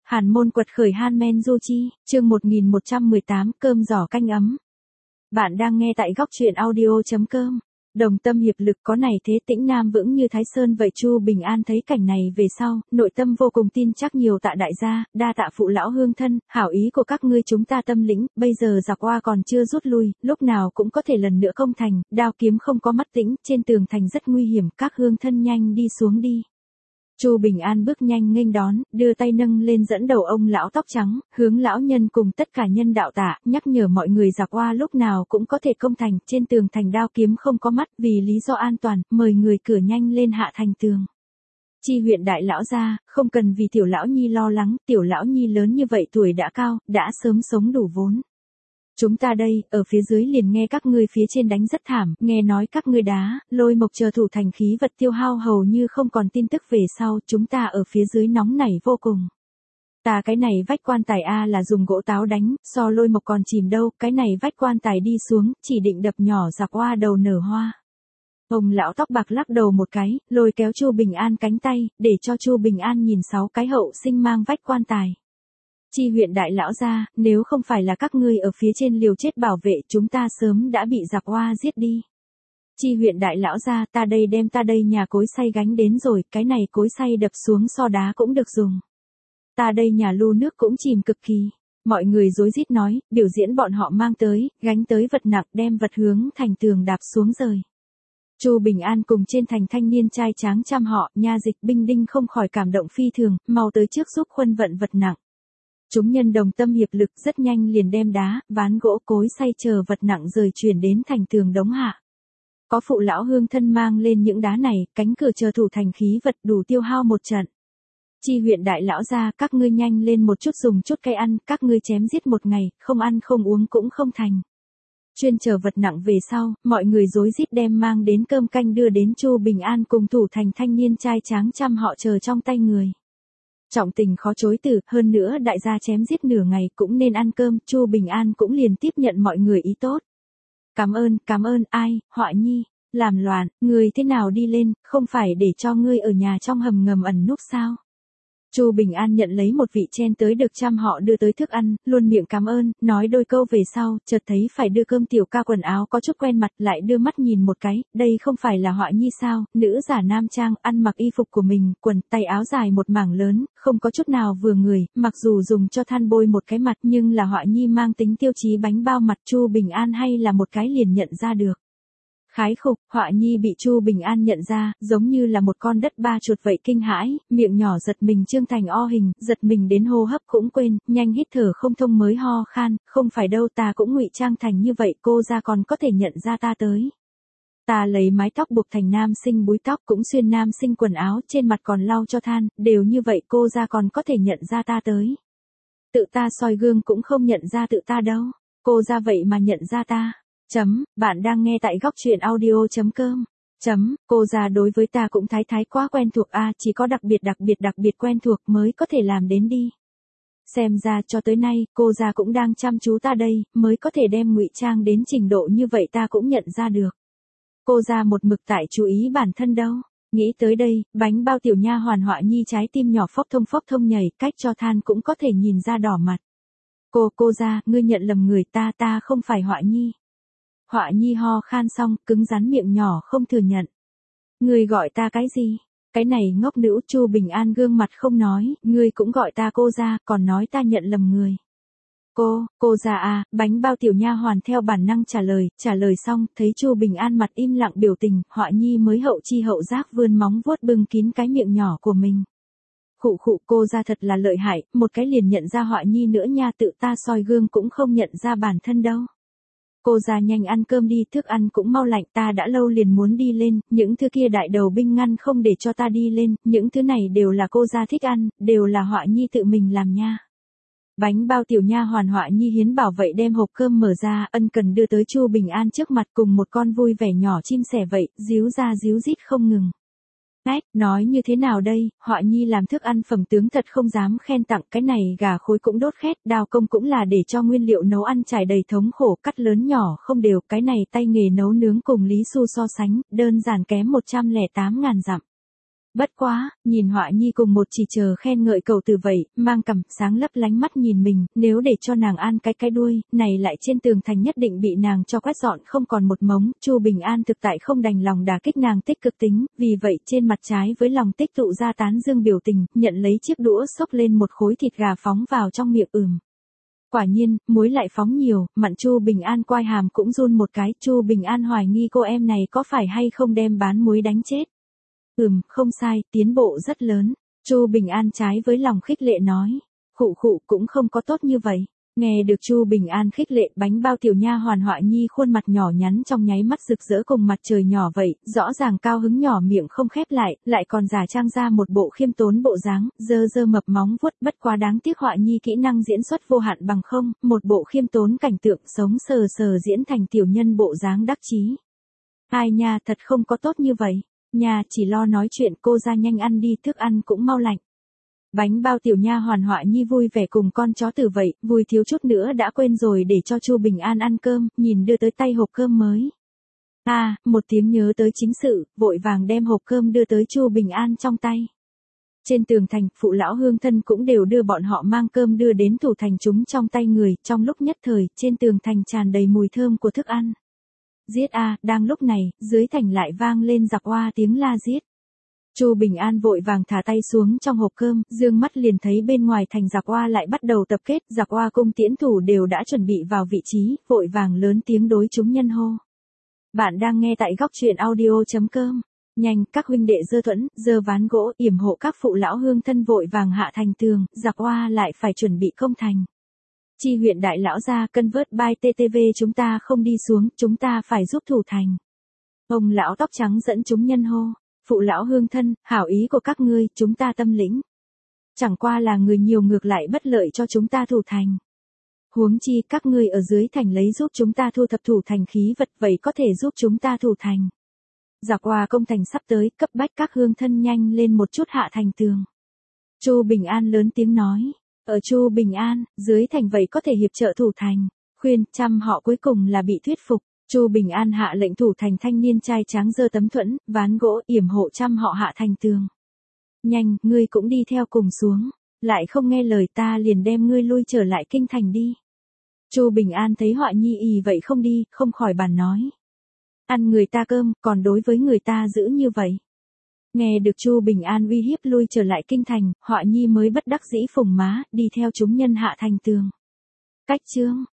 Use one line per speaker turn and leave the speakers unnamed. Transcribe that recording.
Hàn môn quật khởi Han Du Chi, chương 1118, cơm giỏ canh ấm. Bạn đang nghe tại góc truyện audio.com. Đồng tâm hiệp lực có này thế Tĩnh Nam vững như Thái Sơn vậy. Chu Bình An thấy cảnh này về sau, nội tâm vô cùng tin chắc. Nhiều tạ đại gia, đa tạ phụ lão hương thân, hảo ý của các ngươi chúng ta tâm lĩnh, bây giờ giặc oa còn chưa rút lui, lúc nào cũng có thể lần nữa công thành, đao kiếm không có mắt tĩnh, trên tường thành rất nguy hiểm, các hương thân nhanh đi xuống đi. Chu Bình An bước nhanh nghênh đón, đưa tay nâng lên dẫn đầu ông lão tóc trắng, hướng lão nhân cùng tất cả nhân đạo tạ, nhắc nhở mọi người giặc oa lúc nào cũng có thể công thành, trên tường thành đao kiếm không có mắt, vì lý do an toàn, mời người cửa nhanh lên hạ thành tường. Chi huyện đại lão gia, không cần vì tiểu lão nhi lo lắng, tiểu lão nhi lớn như vậy tuổi đã cao, đã sớm sống đủ vốn. Chúng ta đây, ở phía dưới liền nghe các ngươi phía trên đánh rất thảm, nghe nói các ngươi đá, lôi mộc chờ thủ thành khí vật tiêu hao hầu như không còn tin tức về sau, chúng ta ở phía dưới nóng nảy vô cùng. Ta cái này vách quan tài là dùng gỗ táo đánh, so lôi mộc còn chìm đâu, cái này vách quan tài đi xuống, chỉ định đập nhỏ giặc oa đầu nở hoa. Ông lão tóc bạc lắc đầu một cái, lôi kéo Chu Bình An cánh tay, để cho Chu Bình An nhìn 6 cái hậu sinh mang vách quan tài. Chi huyện đại lão gia, nếu không phải là các ngươi ở phía trên liều chết bảo vệ, chúng ta sớm đã bị giặc oa giết đi. Chi huyện đại lão gia, ta đây nhà cối xay gánh đến rồi, cái này cối xay đập xuống so đá cũng được dùng. Ta đây nhà lu nước cũng chìm cực kỳ. Mọi người rối rít nói, biểu diễn bọn họ mang tới, gánh tới vật nặng, đem vật hướng thành tường đạp xuống rời. Chu Bình An cùng trên thành thanh niên trai tráng chăm họ, nha dịch binh đinh không khỏi cảm động phi thường, mau tới trước giúp khuân vận vật nặng. Chúng nhân đồng tâm hiệp lực rất nhanh liền đem đá, ván gỗ cối xay chờ vật nặng rời chuyển đến thành tường đống hạ. Có phụ lão hương thân mang lên những đá này, cánh cửa chờ thủ thành khí vật đủ tiêu hao một trận. Chi huyện đại lão gia, các ngươi nhanh lên một chút dùng chút cây ăn, các ngươi chém giết một ngày, không ăn không uống cũng không thành. Chuyên chờ vật nặng về sau, mọi người rối rít đem mang đến cơm canh đưa đến Chu Bình An cùng thủ thành thanh niên trai tráng chăm họ chờ trong tay người. Trọng tình khó chối từ, hơn nữa đại gia chém giết nửa ngày cũng nên ăn cơm, Chu Bình An cũng liền tiếp nhận mọi người ý tốt. Cảm ơn, ai, Họa Nhi, làm loạn, người thế nào đi lên, không phải để cho ngươi ở nhà trong hầm ngầm ẩn núp sao? Chu Bình An nhận lấy một vị chen tới được chăm họ đưa tới thức ăn, luôn miệng cảm ơn, nói đôi câu về sau, chợt thấy phải đưa cơm tiểu ca quần áo có chút quen mặt, lại đưa mắt nhìn một cái, đây không phải là Họa Nhi sao, nữ giả nam trang, ăn mặc y phục của mình, quần, tay áo dài một mảng lớn, không có chút nào vừa người, mặc dù dùng cho than bôi một cái mặt nhưng là Họa Nhi mang tính tiêu chí bánh bao mặt. Chu Bình An hay là một cái liền nhận ra được. Khái khục, Họa Nhi bị Chu Bình An nhận ra, giống như là một con đất ba chuột vậy kinh hãi, miệng nhỏ giật mình trương thành o hình, giật mình đến hô hấp cũng quên, nhanh hít thở không thông mới ho khan, không phải đâu, ta cũng ngụy trang thành như vậy, cô ra còn có thể nhận ra ta tới. Ta lấy mái tóc buộc thành nam sinh búi tóc, cũng xuyên nam sinh quần áo, trên mặt còn lau cho than, đều như vậy cô ra còn có thể nhận ra ta tới. Tự ta soi gương cũng không nhận ra tự ta đâu, cô ra vậy mà nhận ra ta. Bạn đang nghe tại góc truyện audio.com. Cô già đối với ta cũng thái quá quen thuộc chỉ có đặc biệt quen thuộc mới có thể làm đến đi. Xem ra cho tới nay, cô già cũng đang chăm chú ta đây, mới có thể đem ngụy trang đến trình độ như vậy ta cũng nhận ra được. Cô già một mực tại chú ý bản thân đâu. Nghĩ tới đây, bánh bao tiểu nha hoàn Họa Nhi trái tim nhỏ phốc thông nhảy, cách cho than cũng có thể nhìn ra đỏ mặt. Cô già, ngươi nhận lầm người, ta không phải Họa Nhi. Họa Nhi ho khan xong, cứng rắn miệng nhỏ không thừa nhận. Ngươi gọi ta cái gì? Cái này ngốc nữ. Chu Bình An gương mặt không nói, ngươi cũng gọi ta cô ra, còn nói ta nhận lầm người. Cô ra bánh bao tiểu nha hoàn theo bản năng trả lời xong, thấy Chu Bình An mặt im lặng biểu tình, Họa Nhi mới hậu chi hậu giác vươn móng vuốt bưng kín cái miệng nhỏ của mình. Khụ, cô ra thật là lợi hại, một cái liền nhận ra Họa Nhi nữa nha, tự ta soi gương cũng không nhận ra bản thân đâu. Cô ra nhanh ăn cơm đi, thức ăn cũng mau lạnh, ta đã lâu liền muốn đi lên, những thứ kia đại đầu binh ngăn không để cho ta đi lên, những thứ này đều là cô ra thích ăn, đều là Họa Nhi tự mình làm nha. Bánh bao tiểu nha hoàn Họa Nhi hiến bảo vậy đem hộp cơm mở ra, ân cần đưa tới Chu Bình An trước mặt cùng một con vui vẻ nhỏ chim sẻ vậy, díu ra díu dít không ngừng. Nói như thế nào đây, Họa Nhi làm thức ăn phẩm tướng thật không dám khen tặng, cái này gà khối cũng đốt khét, đào công cũng là để cho nguyên liệu nấu ăn trải đầy thống khổ, cắt lớn nhỏ không đều, cái này tay nghề nấu nướng cùng Lý Xu so sánh, đơn giản kém 108.000 dặm. Bất quá, nhìn Họa Nhi cùng một chỉ chờ khen ngợi cầu từ vậy, mang cằm, sáng lấp lánh mắt nhìn mình, nếu để cho nàng an cái đuôi, này lại trên tường thành nhất định bị nàng cho quét dọn không còn một mống, Chu Bình An thực tại không đành lòng đả kích nàng tích cực tính, vì vậy trên mặt trái với lòng tích tụ ra tán dương biểu tình, nhận lấy chiếc đũa xốc lên một khối thịt gà phóng vào trong miệng Quả nhiên, muối lại phóng nhiều, mặn Chu Bình An quai hàm cũng run một cái, Chu Bình An hoài nghi cô em này có phải hay không đem bán muối đánh chết. Không sai, tiến bộ rất lớn. Chu Bình An trái với lòng khích lệ nói. Khụ khụ cũng không có tốt như vậy. Nghe được Chu Bình An khích lệ, bánh bao tiểu nha hoàn Họa Nhi khuôn mặt nhỏ nhắn trong nháy mắt rực rỡ cùng mặt trời nhỏ vậy, rõ ràng cao hứng nhỏ miệng không khép lại còn giả trang ra một bộ khiêm tốn bộ dáng, dơ mập móng vuốt, bất quá đáng tiếc Họa Nhi kỹ năng diễn xuất vô hạn bằng không, một bộ khiêm tốn cảnh tượng sống sờ diễn thành tiểu nhân bộ dáng đắc chí. Ai nha, thật không có tốt như vậy. Nhà chỉ lo nói chuyện, cô ra nhanh ăn đi, thức ăn cũng mau lạnh. Bánh bao tiểu nha hoàn Họa Nhi vui vẻ cùng con chó tử vậy, vui thiếu chút nữa đã quên rồi để cho Chu Bình An ăn cơm, nhìn đưa tới tay hộp cơm mới. Một tiếng nhớ tới chính sự, vội vàng đem hộp cơm đưa tới Chu Bình An trong tay. Trên tường thành, phụ lão hương thân cũng đều đưa bọn họ mang cơm đưa đến thủ thành chúng trong tay người, trong lúc nhất thời, trên tường thành tràn đầy mùi thơm của thức ăn. Giết đang lúc này, dưới thành lại vang lên giặc oa tiếng la giết. Chu Bình An vội vàng thả tay xuống trong hộp cơm, dương mắt liền thấy bên ngoài thành giặc oa lại bắt đầu tập kết, giặc oa cung tiễn thủ đều đã chuẩn bị vào vị trí, vội vàng lớn tiếng đối chúng nhân hô. Bạn đang nghe tại góc truyện audio.com. Nhanh, các huynh đệ giơ thuẫn, giơ ván gỗ, yểm hộ các phụ lão hương thân vội vàng hạ thành tường, giặc oa lại phải chuẩn bị công thành. Chi huyện đại lão gia cân vớt by TTV chúng ta không đi xuống, chúng ta phải giúp thủ thành. Ông lão tóc trắng dẫn chúng nhân hô. Phụ lão hương thân, hảo ý của các ngươi, chúng ta tâm lĩnh. Chẳng qua là người nhiều ngược lại bất lợi cho chúng ta thủ thành. Huống chi các ngươi ở dưới thành lấy giúp chúng ta thu thập thủ thành khí vật, vậy có thể giúp chúng ta thủ thành. Giặc oa công thành sắp tới, cấp bách các hương thân nhanh lên một chút hạ thành tường. Chu Bình An lớn tiếng nói. Ở Chu Bình An, dưới thành vậy có thể hiệp trợ thủ thành. Khuyên, trăm họ cuối cùng là bị thuyết phục. Chu Bình An hạ lệnh thủ thành thanh niên trai tráng giơ tấm thuẫn, ván gỗ, yểm hộ trăm họ hạ thành tường. Nhanh, ngươi cũng đi theo cùng xuống. Lại không nghe lời ta liền đem ngươi lui trở lại kinh thành đi. Chu Bình An thấy Họa Nhi ì vậy không đi, không khỏi bàn nói. Ăn người ta cơm, còn đối với người ta giữ như vậy. Nghe được Chu Bình An uy hiếp lui trở lại kinh thành, Họa Nhi mới bất đắc dĩ phùng má, đi theo chúng nhân hạ thành tường. Cách chương